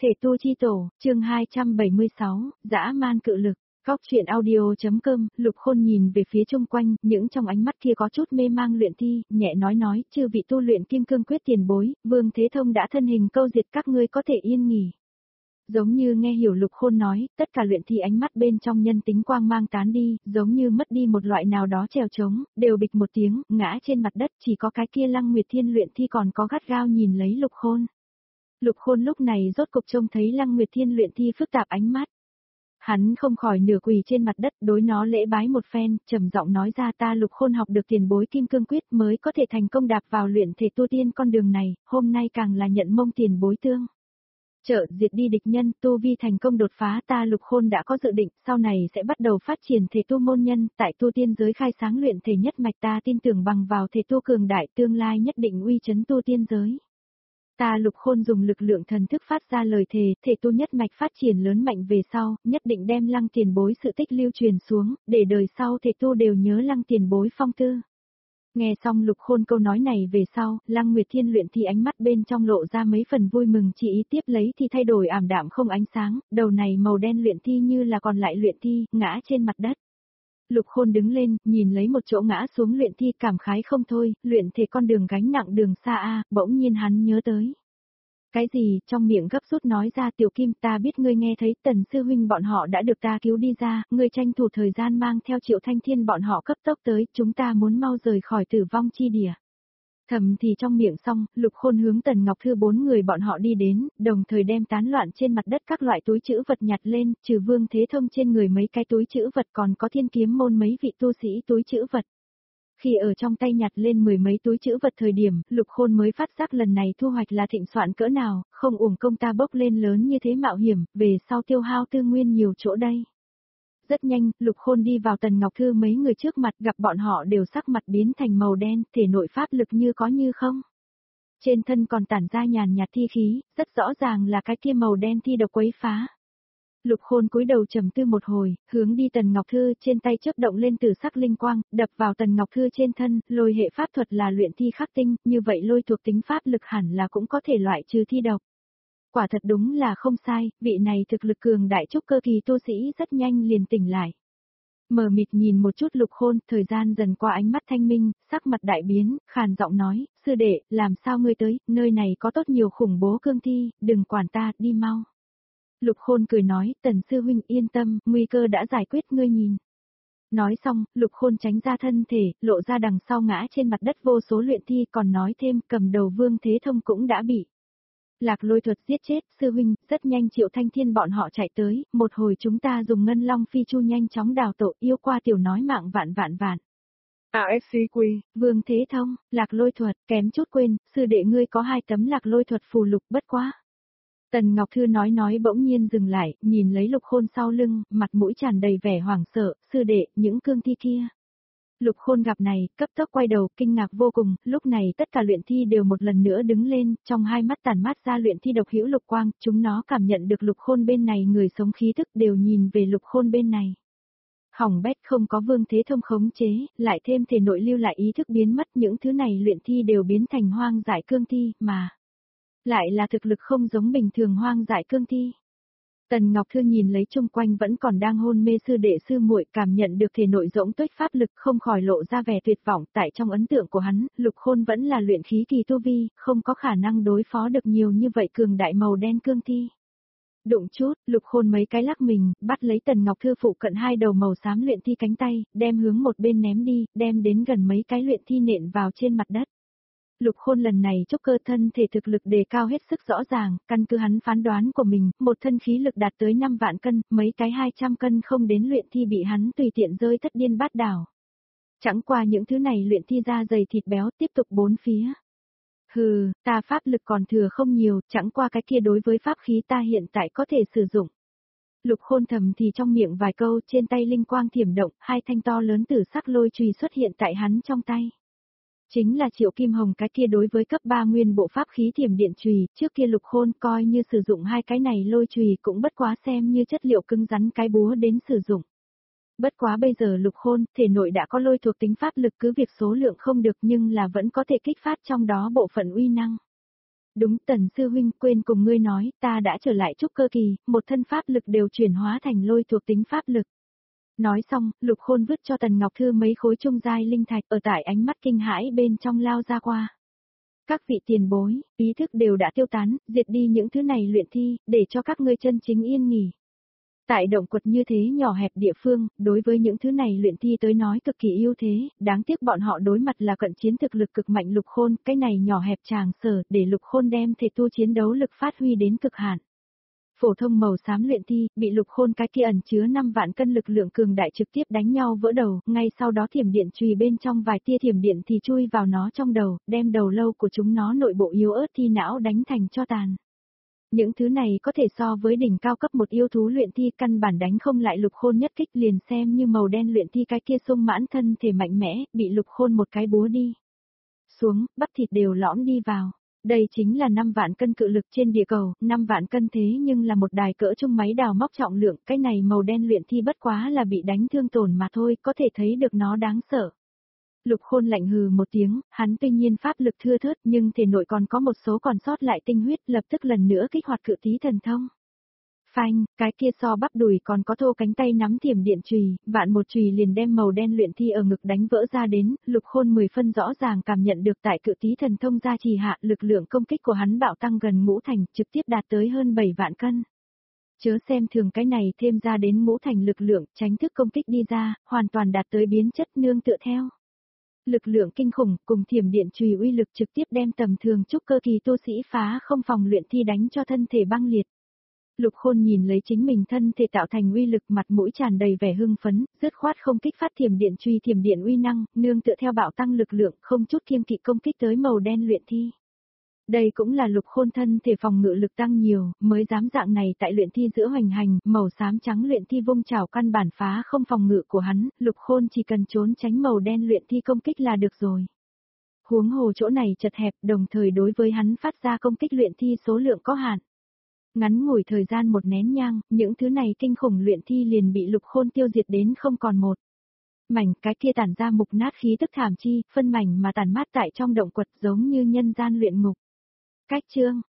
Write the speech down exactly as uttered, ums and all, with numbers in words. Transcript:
Thể tu chi tổ, chương hai trăm bảy mươi sáu, dã man cự lực. Góc truyện audio.com, Lục Khôn nhìn về phía chung quanh, những trong ánh mắt kia có chút mê mang luyện thi, nhẹ nói nói, chư vị tu luyện kim cương quyết tiền bối, Vương Thế Thông đã thân hình câu diệt các ngươi có thể yên nghỉ. Giống như nghe hiểu Lục Khôn nói, tất cả luyện thi ánh mắt bên trong nhân tính quang mang tán đi, giống như mất đi một loại nào đó trèo trống, đều bịch một tiếng, ngã trên mặt đất, chỉ có cái kia Lăng Nguyệt Thiên luyện thi còn có gắt gao nhìn lấy Lục Khôn. Lục Khôn lúc này rốt cục trông thấy Lăng Nguyệt Thiên luyện thi phức tạp ánh mắt. Hắn không khỏi nửa quỳ trên mặt đất đối nó lễ bái một phen, trầm giọng nói ra ta Lục Khôn học được tiền bối kim cương quyết mới có thể thành công đạp vào luyện thể tu tiên con đường này, hôm nay càng là nhận mông tiền bối tương. Trợ diệt đi địch nhân, tu vi thành công đột phá ta Lục Khôn đã có dự định, sau này sẽ bắt đầu phát triển thể tu môn nhân, tại tu tiên giới khai sáng luyện thể nhất mạch ta tin tưởng bằng vào thể tu cường đại tương lai nhất định uy chấn tu tiên giới. Ta Lục Khôn dùng lực lượng thần thức phát ra lời thề, thể tu nhất mạch phát triển lớn mạnh về sau, nhất định đem Lăng tiền bối sự tích lưu truyền xuống, để đời sau thể tu đều nhớ Lăng tiền bối phong tư. Nghe xong Lục Khôn câu nói này về sau, Lăng Nguyệt Thiên luyện thi ánh mắt bên trong lộ ra mấy phần vui mừng chỉ ý tiếp lấy thì thay đổi ảm đạm không ánh sáng, đầu này màu đen luyện thi như là còn lại luyện thi, ngã trên mặt đất. Lục Khôn đứng lên, nhìn lấy một chỗ ngã xuống luyện thi cảm khái không thôi, luyện thể con đường gánh nặng đường xa a, bỗng nhiên hắn nhớ tới. Cái gì, trong miệng gấp rút nói ra Tiểu Kim ta biết ngươi nghe thấy Tần Sư Huynh bọn họ đã được ta cứu đi ra, ngươi tranh thủ thời gian mang theo Triệu Thanh Thiên bọn họ cấp tốc tới, chúng ta muốn mau rời khỏi tử vong chi địa. Thầm thì trong miệng xong, Lục Khôn hướng Tần Ngọc Thư bốn người bọn họ đi đến, đồng thời đem tán loạn trên mặt đất các loại túi trữ vật nhặt lên, trừ Vương Thế Thông trên người mấy cái túi trữ vật còn có Thiên Kiếm môn mấy vị tu sĩ túi trữ vật. Khi ở trong tay nhặt lên mười mấy túi trữ vật thời điểm, Lục Khôn mới phát giác lần này thu hoạch là thịnh soạn cỡ nào, không uổng công ta bốc lên lớn như thế mạo hiểm, về sau tiêu hao tư nguyên nhiều chỗ đây. Rất nhanh, Lục Khôn đi vào Tần Ngọc Thư mấy người trước mặt gặp bọn họ đều sắc mặt biến thành màu đen, thể nội pháp lực như có như không. Trên thân còn tản ra nhàn nhạt thi khí, rất rõ ràng là cái kia màu đen thi độc quấy phá. Lục Khôn cúi đầu trầm tư một hồi, hướng đi Tần Ngọc Thư trên tay chớp động lên từ sắc linh quang, đập vào Tần Ngọc Thư trên thân, lôi hệ pháp thuật là luyện thi khắc tinh, như vậy lôi thuộc tính pháp lực hẳn là cũng có thể loại trừ thi độc. Quả thật đúng là không sai, vị này thực lực cường đại trúc cơ kỳ tu sĩ rất nhanh liền tỉnh lại. Mờ mịt nhìn một chút Lục Khôn, thời gian dần qua ánh mắt thanh minh, sắc mặt đại biến, khàn giọng nói, sư đệ, làm sao ngươi tới, nơi này có tốt nhiều khủng bố cương thi, đừng quản ta, đi mau. Lục Khôn cười nói, Tần Sư Huynh yên tâm, nguy cơ đã giải quyết ngươi nhìn. Nói xong, Lục Khôn tránh ra thân thể, lộ ra đằng sau ngã trên mặt đất vô số luyện thi còn nói thêm cầm đầu Vương Thế Thông cũng đã bị. Lạc Lôi thuật giết chết, Sư Huynh, rất nhanh Triệu Thanh Thiên bọn họ chạy tới, một hồi chúng ta dùng ngân long phi chu nhanh chóng đào tổ yêu qua tiểu nói mạng vạn vạn vạn. a ét xê quy, Vương Thế Thông, Lạc Lôi thuật, kém chút quên, sư đệ ngươi có hai tấm Lạc Lôi thuật phù lục bất quá. Tần Ngọc Thư nói nói bỗng nhiên dừng lại, nhìn lấy Lục Khôn sau lưng, mặt mũi tràn đầy vẻ hoảng sợ, sư đệ, những cương thi kia. Lục Khôn gặp này, cấp tốc quay đầu, kinh ngạc vô cùng, lúc này tất cả luyện thi đều một lần nữa đứng lên, trong hai mắt tản mát ra luyện thi độc hữu lục quang, chúng nó cảm nhận được Lục Khôn bên này người sống khí thức đều nhìn về Lục Khôn bên này. Hỏng bét không có Vương Thế Thông khống chế, lại thêm thể nội lưu lại ý thức biến mất những thứ này luyện thi đều biến thành hoang dại cương thi, mà. Lại là thực lực không giống bình thường hoang dại cương thi. Tần Ngọc Thư nhìn lấy chung quanh vẫn còn đang hôn mê sư đệ sư muội cảm nhận được thể nội rỗng tuếch pháp lực không khỏi lộ ra vẻ tuyệt vọng tại trong ấn tượng của hắn, Lục Khôn vẫn là luyện khí kỳ tu vi, không có khả năng đối phó được nhiều như vậy cường đại màu đen cương thi. Đụng chút, Lục Khôn mấy cái lắc mình, bắt lấy Tần Ngọc Thư phụ cận hai đầu màu xám luyện thi cánh tay, đem hướng một bên ném đi, đem đến gần mấy cái luyện thi nện vào trên mặt đất. Lục Khôn lần này chốc cơ thân thể thực lực đề cao hết sức rõ ràng, căn cứ hắn phán đoán của mình, một thân khí lực đạt tới năm vạn cân, mấy cái hai trăm cân không đến luyện thi bị hắn tùy tiện rơi thất điên bát đảo. Chẳng qua những thứ này luyện thi da dày thịt béo tiếp tục bốn phía. Hừ, ta pháp lực còn thừa không nhiều, chẳng qua cái kia đối với pháp khí ta hiện tại có thể sử dụng. Lục Khôn thầm thì trong miệng vài câu, trên tay linh quang thiểm động, hai thanh to lớn tử sắc lôi chùy xuất hiện tại hắn trong tay. Chính là Triệu Kim Hồng cái kia đối với cấp ba nguyên bộ pháp khí thiểm điện chùy, trước kia Lục Khôn coi như sử dụng hai cái này lôi chùy cũng bất quá xem như chất liệu cứng rắn cái búa đến sử dụng. Bất quá bây giờ Lục Khôn, thể nội đã có lôi thuộc tính pháp lực cứ việc số lượng không được nhưng là vẫn có thể kích phát trong đó bộ phận uy năng. Đúng, Tần sư huynh, quên cùng ngươi nói, ta đã trở lại trúc cơ kỳ, một thân pháp lực đều chuyển hóa thành lôi thuộc tính pháp lực. Nói xong, Lục Khôn vứt cho Tần Ngọc Thư mấy khối trung giai linh thạch ở tại ánh mắt kinh hãi bên trong lao ra qua. Các vị tiền bối, ý thức đều đã tiêu tán, diệt đi những thứ này luyện thi, để cho các ngươi chân chính yên nghỉ. Tại động quật như thế nhỏ hẹp địa phương, đối với những thứ này luyện thi tới nói cực kỳ ưu thế, đáng tiếc bọn họ đối mặt là cận chiến thực lực cực mạnh Lục Khôn, cái này nhỏ hẹp tràng sở để Lục Khôn đem thể tu chiến đấu lực phát huy đến cực hạn. Phổ thông màu xám luyện thi, bị Lục Khôn cái kia ẩn chứa năm vạn cân lực lượng cường đại trực tiếp đánh nhau vỡ đầu, ngay sau đó thiểm điện chùy bên trong vài tia thiểm điện thì chui vào nó trong đầu, đem đầu lâu của chúng nó nội bộ yếu ớt thi não đánh thành cho tàn. Những thứ này có thể so với đỉnh cao cấp một yêu thú luyện thi căn bản đánh không lại Lục Khôn nhất kích liền xem như màu đen luyện thi cái kia sung mãn thân thể mạnh mẽ, bị Lục Khôn một cái búa đi xuống, bắp thịt đều lõm đi vào. Đây chính là năm vạn cân cự lực trên địa cầu, năm vạn cân thế nhưng là một đài cỡ trung máy đào móc trọng lượng, cái này màu đen luyện thi bất quá là bị đánh thương tổn mà thôi, có thể thấy được nó đáng sợ. Lục Khôn lạnh hừ một tiếng, hắn tuy nhiên pháp lực thưa thớt nhưng thể nội còn có một số còn sót lại tinh huyết, lập tức lần nữa kích hoạt cự tí thần thông. Phanh, cái kia so bắp đùi còn có thô cánh tay nắm thiểm điện chùy, vạn một chùy liền đem màu đen luyện thi ở ngực đánh vỡ ra đến, Lục Khôn mười phân rõ ràng cảm nhận được tại cự tí thần thông gia trì hạ, lực lượng công kích của hắn bạo tăng gần ngũ thành, trực tiếp đạt tới hơn bảy vạn cân. Chớ xem thường cái này thêm ra đến ngũ thành lực lượng, tránh thức công kích đi ra, hoàn toàn đạt tới biến chất nương tựa theo. Lực lượng kinh khủng cùng thiểm điện chùy uy lực trực tiếp đem tầm thường trúc cơ kỳ tu sĩ phá không phòng luyện thi đánh cho thân thể băng liệt. Lục Khôn nhìn lấy chính mình thân thể tạo thành uy lực, mặt mũi tràn đầy vẻ hưng phấn, dứt khoát không kích phát thiểm điện truy thiểm điện uy năng, nương tựa theo bạo tăng lực lượng, không chút kiêng kỵ công kích tới màu đen luyện thi. Đây cũng là Lục Khôn thân thể phòng ngự lực tăng nhiều, mới dám dạng này tại luyện thi giữa hoành hành, màu xám trắng luyện thi vung chảo căn bản phá không phòng ngự của hắn, Lục Khôn chỉ cần trốn tránh màu đen luyện thi công kích là được rồi. Huống hồ chỗ này chật hẹp, đồng thời đối với hắn phát ra công kích luyện thi số lượng có hạn. Ngắn ngủi thời gian một nén nhang, những thứ này kinh khủng luyện thi liền bị Lục Khôn tiêu diệt đến không còn một. Mảnh cái kia tản ra mục nát khí tức thảm chi, phân mảnh mà tản mát tại trong động quật giống như nhân gian luyện ngục. Cách chương